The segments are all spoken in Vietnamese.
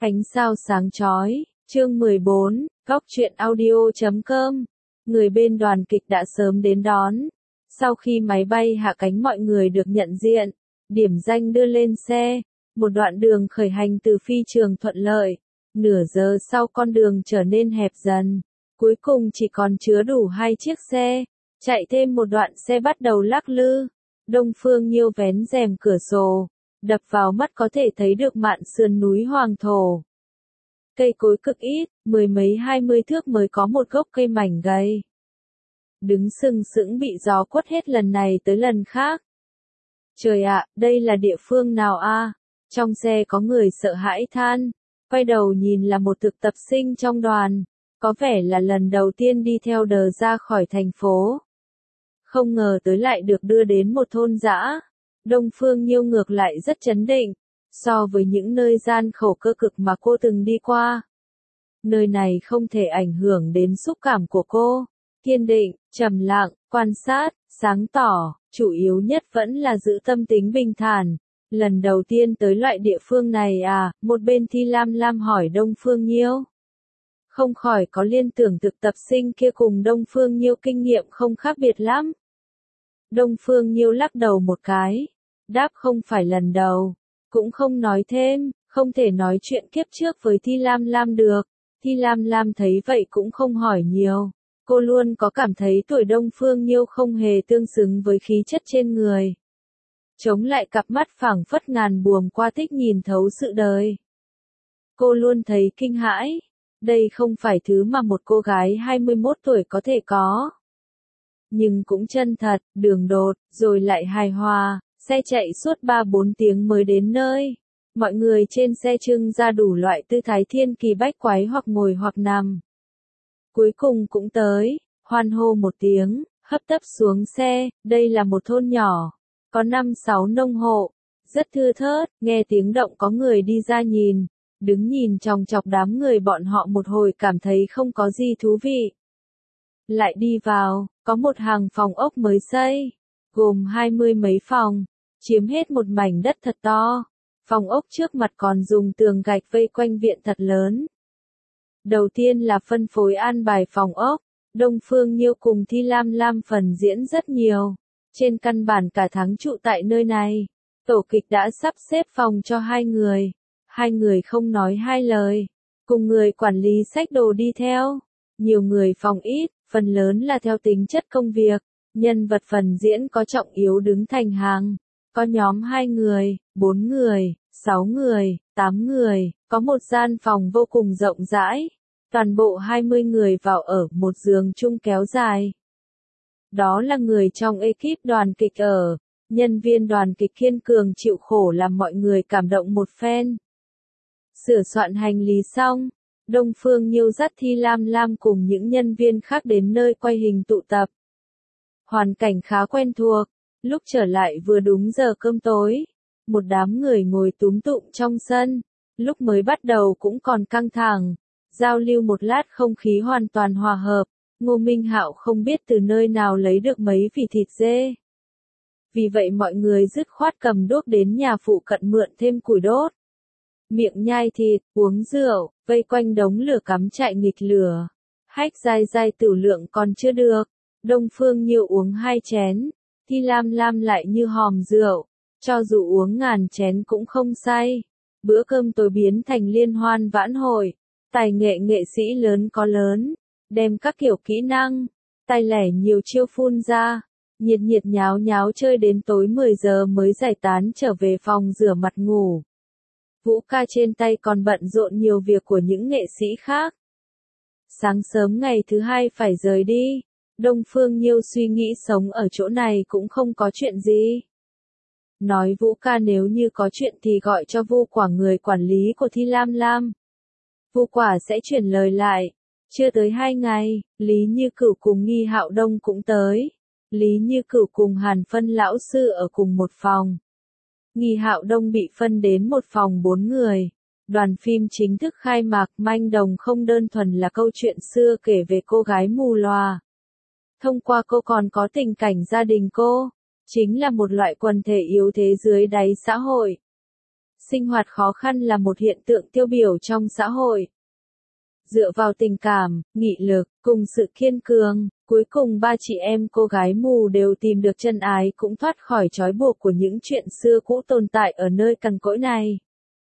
Ánh sao sáng chói, chương 14, góc truyện audio.com. Người bên đoàn kịch đã sớm đến đón. Sau khi máy bay hạ cánh mọi người được nhận diện, điểm danh đưa lên xe. Một đoạn đường khởi hành từ phi trường thuận lợi. Nửa giờ sau con đường trở nên hẹp dần. Cuối cùng chỉ còn chứa đủ 2 chiếc xe. Chạy thêm một đoạn xe bắt đầu lắc lư. Đông Phương Nhiêu vén rèm cửa sổ. Đập vào mắt có thể thấy được mạn sườn núi Hoàng Thổ. Cây cối cực ít, 10 mấy 20 thước mới có một gốc cây mảnh gầy. Đứng sừng sững bị gió quất hết lần này tới lần khác. Trời ạ, đây là địa phương nào a? Trong xe có người sợ hãi than. Quay đầu nhìn là một thực tập sinh trong đoàn. Có vẻ là lần đầu tiên đi theo đờ ra khỏi thành phố. Không ngờ tới lại được đưa đến một thôn dã. Đông Phương Nhiêu ngược lại rất trấn định, so với những nơi gian khổ cơ cực mà cô từng đi qua. Nơi này không thể ảnh hưởng đến xúc cảm của cô. Kiên định, trầm lặng, quan sát, sáng tỏ, chủ yếu nhất vẫn là giữ tâm tính bình thản. Lần đầu tiên tới loại địa phương này à, một bên Thi Lam Lam hỏi Đông Phương Nhiêu. Không khỏi có liên tưởng thực tập sinh kia cùng Đông Phương Nhiêu kinh nghiệm không khác biệt lắm. Đông Phương Nhiêu lắc đầu một cái. Đáp không phải lần đầu. Cũng không nói thêm, không thể nói chuyện kiếp trước với Thi Lam Lam được. Thi Lam Lam thấy vậy cũng không hỏi nhiều. Cô luôn có cảm thấy tuổi Đông Phương Nhiêu không hề tương xứng với khí chất trên người. Chống lại cặp mắt phảng phất ngàn buồm qua thích nhìn thấu sự đời. Cô luôn thấy kinh hãi. Đây không phải thứ mà một cô gái 21 tuổi có thể có. Nhưng cũng chân thật, đường đột, rồi lại hài hòa. Xe chạy suốt 3-4 tiếng mới đến nơi. Mọi người trên xe trưng ra đủ loại tư thái thiên kỳ bách quái hoặc ngồi hoặc nằm. Cuối cùng cũng tới, hoan hô một tiếng, hấp tấp xuống xe, đây là một thôn nhỏ, có 5-6 nông hộ, rất thưa thớt, nghe tiếng động có người đi ra nhìn, đứng nhìn chòng chọc đám người bọn họ một hồi cảm thấy không có gì thú vị. Lại đi vào, có một hàng phòng ốc mới xây, gồm 20 mấy phòng. Chiếm hết một mảnh đất thật to. Phòng ốc trước mặt còn dùng tường gạch vây quanh viện thật lớn. Đầu tiên là phân phối an bài phòng ốc. Đông Phương Nhiêu cùng Thi Lam Lam phần diễn rất nhiều. Trên căn bản cả tháng trụ tại nơi này. Tổ kịch đã sắp xếp phòng cho 2 người. 2 người không nói 2 lời. Cùng người quản lý xách đồ đi theo. Nhiều người phòng ít, phần lớn là theo tính chất công việc. Nhân vật phần diễn có trọng yếu đứng thành hàng. Có nhóm 2 người, 4 người, 6 người, 8 người, có một gian phòng vô cùng rộng rãi. Toàn bộ 20 người vào ở một giường chung kéo dài. Đó là người trong ekip đoàn kịch ở. Nhân viên đoàn kịch kiên cường chịu khổ làm mọi người cảm động một phen. Sửa soạn hành lý xong, Đông Phương Nhiêu dắt Thi Lam Lam cùng những nhân viên khác đến nơi quay hình tụ tập. Hoàn cảnh khá quen thuộc. Lúc trở lại vừa đúng giờ cơm tối, một đám người ngồi túm tụm trong sân, lúc mới bắt đầu cũng còn căng thẳng, giao lưu một lát không khí hoàn toàn hòa hợp, Ngô Minh Hạo không biết từ nơi nào lấy được mấy vỉ thịt dê. Vì vậy mọi người dứt khoát cầm đuốc đến nhà phụ cận mượn thêm củi đốt. Miệng nhai thịt, uống rượu, vây quanh đống lửa cắm trại nghịch lửa. Hách dai dai tửu lượng còn chưa được, Đông Phương Nhiêu uống 2 chén. Thi Lam Lam lại như hòm rượu, cho dù uống ngàn chén cũng không say. Bữa cơm tối biến thành liên hoan vãn hội, tài nghệ nghệ sĩ lớn có lớn, đem các kiểu kỹ năng, tay lẻ nhiều chiêu phun ra, nhiệt nhiệt nháo nháo chơi đến tối 10 giờ mới giải tán trở về phòng rửa mặt ngủ. Vũ ca trên tay còn bận rộn nhiều việc của những nghệ sĩ khác. Sáng sớm ngày thứ 2 phải rời đi. Đông Phương Nhiêu suy nghĩ sống ở chỗ này cũng không có chuyện gì. Nói Vũ ca nếu như có chuyện thì gọi cho Vu Quả người quản lý của Thi Lam Lam. Vu Quả sẽ chuyển lời lại. Chưa tới 2 ngày, Lý Như Cửu cùng Nghi Hạo Đông cũng tới. Lý Như Cửu cùng Hàn Phân lão sư ở cùng một phòng. Nghi Hạo Đông bị phân đến một phòng 4 người. Đoàn phim chính thức khai mạc manh đồng không đơn thuần là câu chuyện xưa kể về cô gái mù lòa. Thông qua cô còn có tình cảnh gia đình cô, chính là một loại quần thể yếu thế dưới đáy xã hội. Sinh hoạt khó khăn là một hiện tượng tiêu biểu trong xã hội. Dựa vào tình cảm, nghị lực, cùng sự kiên cường, cuối cùng ba chị em cô gái mù đều tìm được chân ái cũng thoát khỏi trói buộc của những chuyện xưa cũ tồn tại ở nơi cằn cỗi này.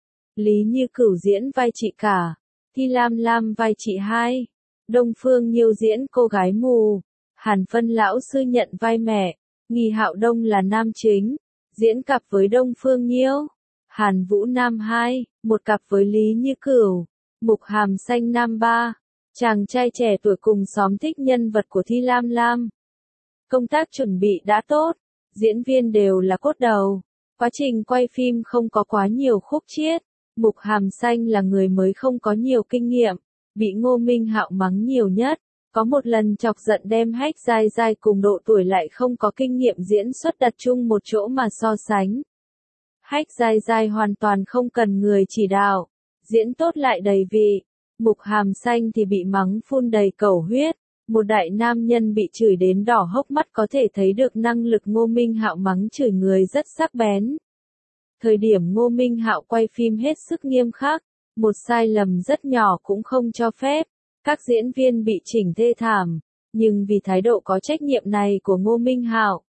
Lý Như Cửu diễn vai chị cả, Thi Lam Lam vai chị hai, Đông Phương Nhiêu diễn cô gái mù, Hàn Phân lão sư nhận vai mẹ, Nghi Hạo Đông là nam chính, diễn cặp với Đông Phương Nhiêu, Hàn Vũ nam hai, một cặp với Lý Như Cửu, Mục Hàm Xanh nam ba, chàng trai trẻ tuổi cùng xóm thích nhân vật của Thi Lam Lam. Công tác chuẩn bị đã tốt, diễn viên đều là cốt đầu, quá trình quay phim không có quá nhiều khúc chiết. Mục Hàm Xanh là người mới không có nhiều kinh nghiệm, bị Ngô Minh Hạo mắng nhiều nhất, có một lần chọc giận đem Hách Giai Giai cùng độ tuổi lại không có kinh nghiệm diễn xuất đặt chung một chỗ mà so sánh. Hách Giai Giai hoàn toàn không cần người chỉ đạo, diễn tốt lại đầy vị, Mục Hàm Xanh thì bị mắng phun đầy cẩu huyết, một đại nam nhân bị chửi đến đỏ hốc mắt có thể thấy được năng lực Ngô Minh Hạo mắng chửi người rất sắc bén. Thời điểm Ngô Minh Hạo quay phim hết sức nghiêm khắc, một sai lầm rất nhỏ cũng không cho phép, các diễn viên bị chỉnh thê thảm, nhưng vì thái độ có trách nhiệm này của Ngô Minh Hạo,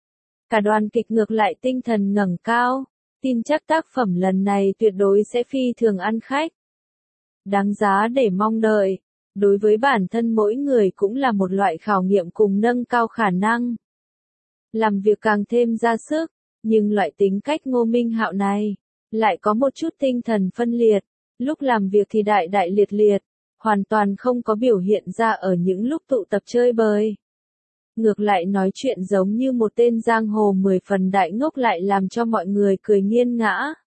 cả đoàn kịch ngược lại tinh thần ngẩng cao, tin chắc tác phẩm lần này tuyệt đối sẽ phi thường ăn khách. Đáng giá để mong đợi, đối với bản thân mỗi người cũng là một loại khảo nghiệm cùng nâng cao khả năng. Làm việc càng thêm ra sức. Nhưng loại tính cách Ngô Minh Hạo này, lại có một chút tinh thần phân liệt, lúc làm việc thì đại đại liệt liệt, hoàn toàn không có biểu hiện ra ở những lúc tụ tập chơi bời. Ngược lại nói chuyện giống như một tên giang hồ 10 phần đại ngốc lại làm cho mọi người cười nghiêng ngã.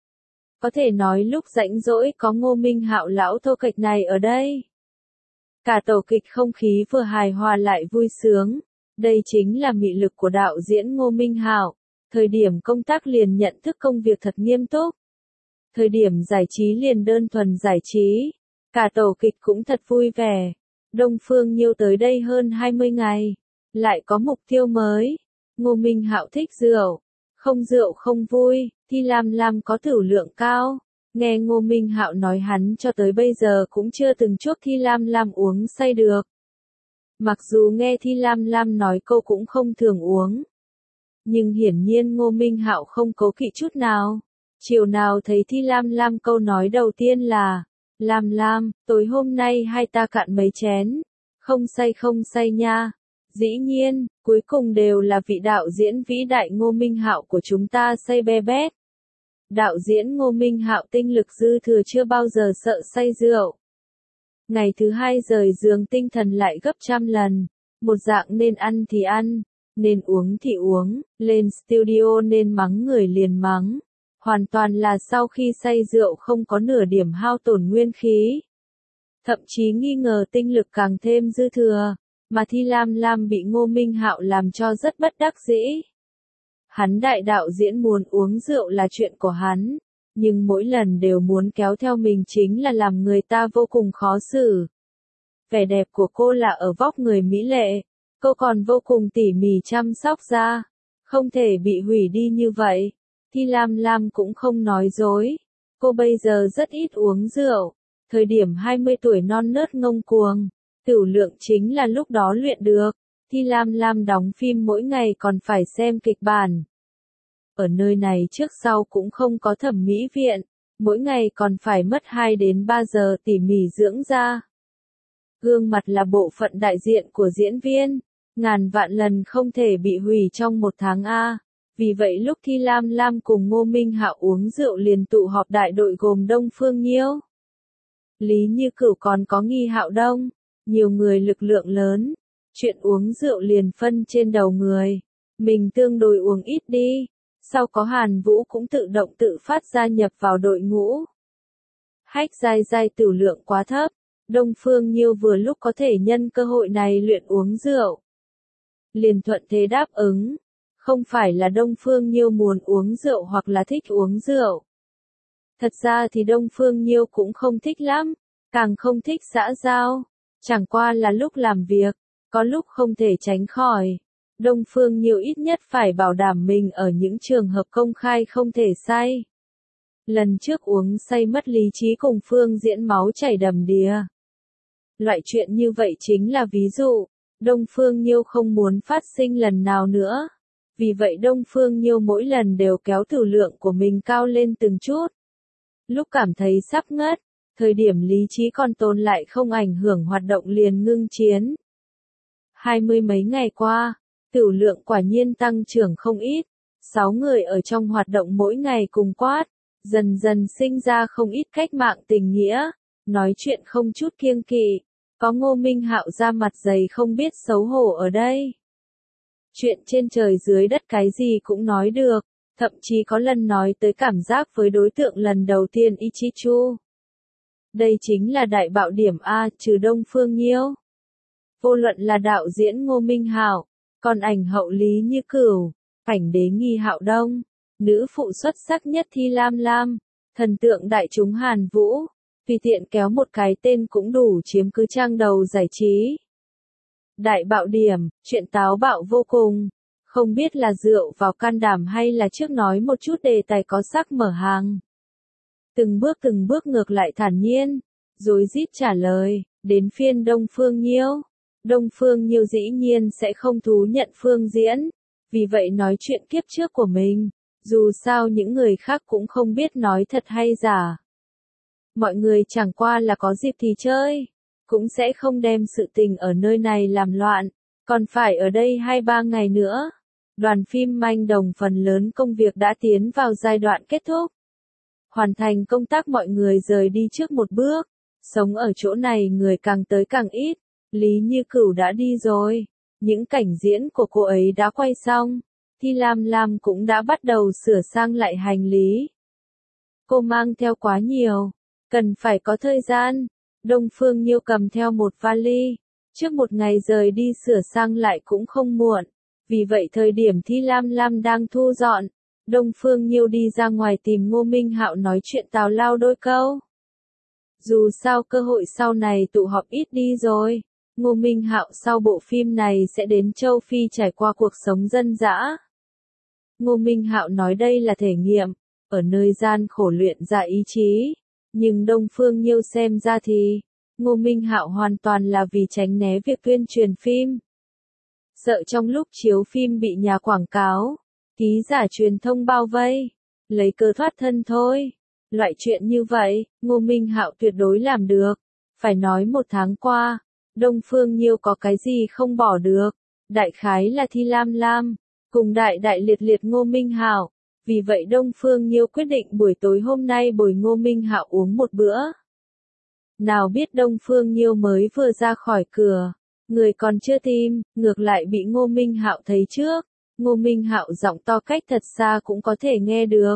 Có thể nói lúc rảnh rỗi có Ngô Minh Hạo lão thô kệch này ở đây. Cả tổ kịch không khí vừa hài hòa lại vui sướng, đây chính là mị lực của đạo diễn Ngô Minh Hạo. Thời điểm công tác liền nhận thức công việc thật nghiêm túc. Thời điểm giải trí liền đơn thuần giải trí. Cả tổ kịch cũng thật vui vẻ. Đông Phương Nhiêu tới đây hơn 20 ngày. Lại có mục tiêu mới. Ngô Minh Hạo thích rượu. Không rượu không vui. Thi Lam Lam có tửu lượng cao. Nghe Ngô Minh Hạo nói hắn cho tới bây giờ cũng chưa từng chuốc Thi Lam Lam uống say được. Mặc dù nghe Thi Lam Lam nói cô cũng không thường uống. Nhưng hiển nhiên Ngô Minh Hạo không cố kỵ chút nào. Chiều nào thấy Thi Lam Lam câu nói đầu tiên là, Lam Lam, tối hôm nay hai ta cạn mấy chén. Không say nha. Dĩ nhiên, cuối cùng đều là vị đạo diễn vĩ đại Ngô Minh Hạo của chúng ta say be bét. Đạo diễn Ngô Minh Hạo tinh lực dư thừa chưa bao giờ sợ say rượu. Ngày thứ hai rời giường tinh thần lại gấp trăm lần. Một dạng nên ăn thì ăn. Nên uống thì uống, lên studio nên mắng người liền mắng. Hoàn toàn là sau khi say rượu không có nửa điểm hao tổn nguyên khí. Thậm chí nghi ngờ tinh lực càng thêm dư thừa, mà Thi Lam Lam bị Ngô Minh Hạo làm cho rất bất đắc dĩ. Hắn đại đạo diễn muốn uống rượu là chuyện của hắn, nhưng mỗi lần đều muốn kéo theo mình chính là làm người ta vô cùng khó xử. Vẻ đẹp của cô là ở vóc người mỹ lệ. Cô còn vô cùng tỉ mỉ chăm sóc da, không thể bị hủy đi như vậy. Thi Lam Lam cũng không nói dối. Cô bây giờ rất ít uống rượu, thời điểm 20 tuổi non nớt ngông cuồng, tửu lượng chính là lúc đó luyện được. Thi Lam Lam đóng phim mỗi ngày còn phải xem kịch bản. Ở nơi này trước sau cũng không có thẩm mỹ viện, mỗi ngày còn phải mất 2 đến 3 giờ tỉ mỉ dưỡng da. Gương mặt là bộ phận đại diện của diễn viên. Ngàn vạn lần không thể bị hủy trong một tháng A. Vì vậy lúc Thi Lam Lam cùng Ngô Minh Hạo uống rượu liền tụ họp đại đội gồm Đông Phương Nhiêu, Lý Như Cửu còn có Nghi Hạo Đông, nhiều người lực lượng lớn. Chuyện uống rượu liền phân trên đầu người. Mình tương đối uống ít đi. Sau có Hàn Vũ cũng tự động tự phát gia nhập vào đội ngũ. Hách Giai Giai tửu lượng quá thấp. Đông Phương Nhiêu vừa lúc có thể nhân cơ hội này luyện uống rượu. Liền thuận thế đáp ứng. Không phải là Đông Phương Nhiêu muốn uống rượu hoặc là thích uống rượu. Thật ra thì Đông Phương Nhiêu cũng không thích lắm, càng không thích xã giao. Chẳng qua là lúc làm việc, có lúc không thể tránh khỏi. Đông Phương Nhiêu ít nhất phải bảo đảm mình ở những trường hợp công khai không thể say. Lần trước uống say mất lý trí cùng Phương Diễn máu chảy đầm đìa. Loại chuyện như vậy chính là ví dụ, Đông Phương Nhiêu không muốn phát sinh lần nào nữa. Vì vậy Đông Phương Nhiêu mỗi lần đều kéo tử lượng của mình cao lên từng chút. Lúc cảm thấy sắp ngất, thời điểm lý trí còn tồn lại không ảnh hưởng hoạt động liền ngưng chiến. 20 mấy ngày qua, tử lượng quả nhiên tăng trưởng không ít. 6 người ở trong hoạt động mỗi ngày cùng quát, dần dần sinh ra không ít cách mạng tình nghĩa, nói chuyện không chút kiêng kỵ. Có Ngô Minh Hạo ra mặt dày không biết xấu hổ ở đây. Chuyện trên trời dưới đất cái gì cũng nói được, thậm chí có lần nói tới cảm giác với đối tượng lần đầu tiên Ichichu. Đây chính là đại bạo điểm A trừ Đông Phương Nhiêu. Vô luận là đạo diễn Ngô Minh Hạo, còn ảnh hậu Lý Như Cửu, cảnh đế Nghi Hạo Đông, nữ phụ xuất sắc nhất Thi Lam Lam, thần tượng đại chúng Hàn Vũ, tùy tiện kéo một cái tên cũng đủ chiếm cứ trang đầu giải trí. Đại bạo điểm, chuyện táo bạo vô cùng, không biết là rượu vào can đảm hay là trước nói một chút đề tài có sắc mở hàng. Từng bước ngược lại thản nhiên, rối rít trả lời, đến phiên Đông Phương Nhiêu. Đông Phương Nhiêu dĩ nhiên sẽ không thú nhận Phương Diễn, vì vậy nói chuyện kiếp trước của mình, dù sao những người khác cũng không biết nói thật hay giả. Mọi người chẳng qua là có dịp thì chơi, cũng sẽ không đem sự tình ở nơi này làm loạn, còn phải ở đây 2-3 ngày nữa. Đoàn phim Manh Đồng phần lớn công việc đã tiến vào giai đoạn kết thúc. Hoàn thành công tác mọi người rời đi trước một bước, sống ở chỗ này người càng tới càng ít, Lý Như Cửu đã đi rồi, những cảnh diễn của cô ấy đã quay xong, Thi Lam Lam cũng đã bắt đầu sửa sang lại hành lý. Cô mang theo quá nhiều, cần phải có thời gian. Đông Phương Nhiêu cầm theo một vali, trước một ngày rời đi sửa sang lại cũng không muộn, vì vậy thời điểm Thi Lam Lam đang thu dọn, Đông Phương Nhiêu đi ra ngoài tìm Ngô Minh Hạo nói chuyện tào lao đôi câu. Dù sao cơ hội sau này tụ họp ít đi rồi, Ngô Minh Hạo sau bộ phim này sẽ đến châu Phi trải qua cuộc sống dân dã. Ngô Minh Hạo nói đây là thể nghiệm, ở nơi gian khổ luyện ra ý chí. Nhưng Đông Phương Nhiêu xem ra thì, Ngô Minh Hạo hoàn toàn là vì tránh né việc tuyên truyền phim. Sợ trong lúc chiếu phim bị nhà quảng cáo, ký giả truyền thông bao vây, lấy cớ thoát thân thôi. Loại chuyện như vậy, Ngô Minh Hạo tuyệt đối làm được. Phải nói 1 tháng qua, Đông Phương Nhiêu có cái gì không bỏ được, đại khái là Thi Lam Lam, cùng đại liệt Ngô Minh Hạo. Vì vậy Đông Phương Nhiêu quyết định buổi tối hôm nay bồi Ngô Minh Hạo uống một bữa. Nào biết Đông Phương Nhiêu mới vừa ra khỏi cửa, người còn chưa tìm, ngược lại bị Ngô Minh Hạo thấy trước. Ngô Minh Hạo giọng to cách thật xa cũng có thể nghe được.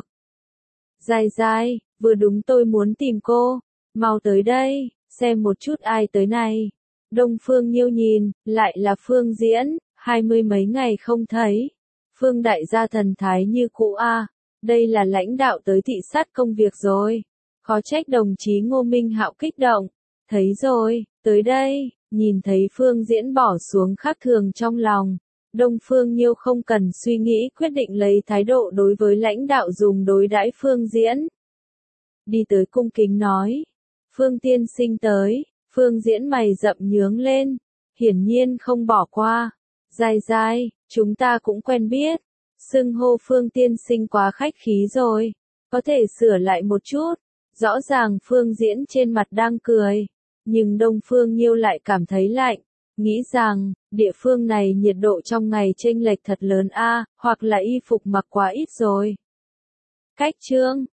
Dài dài, vừa đúng tôi muốn tìm cô, mau tới đây, xem một chút ai tới này. Đông Phương Nhiêu nhìn, lại là Phương Diễn, 20 mấy ngày không thấy. Phương đại gia thần thái như cũ a, đây là lãnh đạo tới thị sát công việc rồi. Khó trách đồng chí Ngô Minh Hạo kích động. Thấy rồi, tới đây, nhìn thấy Phương Diễn bỏ xuống khác thường trong lòng. Đông Phương Nhiêu không cần suy nghĩ quyết định lấy thái độ đối với lãnh đạo dùng đối đãi Phương Diễn. Đi tới cung kính nói, Phương tiên sinh tới, Phương Diễn mày rậm nhướng lên, hiển nhiên không bỏ qua. Dài dài, chúng ta cũng quen biết, xưng hô Phương tiên sinh quá khách khí rồi, có thể sửa lại một chút. Rõ ràng Phương Diễn trên mặt đang cười, nhưng Đông Phương Nhiêu lại cảm thấy lạnh, nghĩ rằng, địa phương này nhiệt độ trong ngày chênh lệch thật lớn a, hoặc là y phục mặc quá ít rồi. Cách chương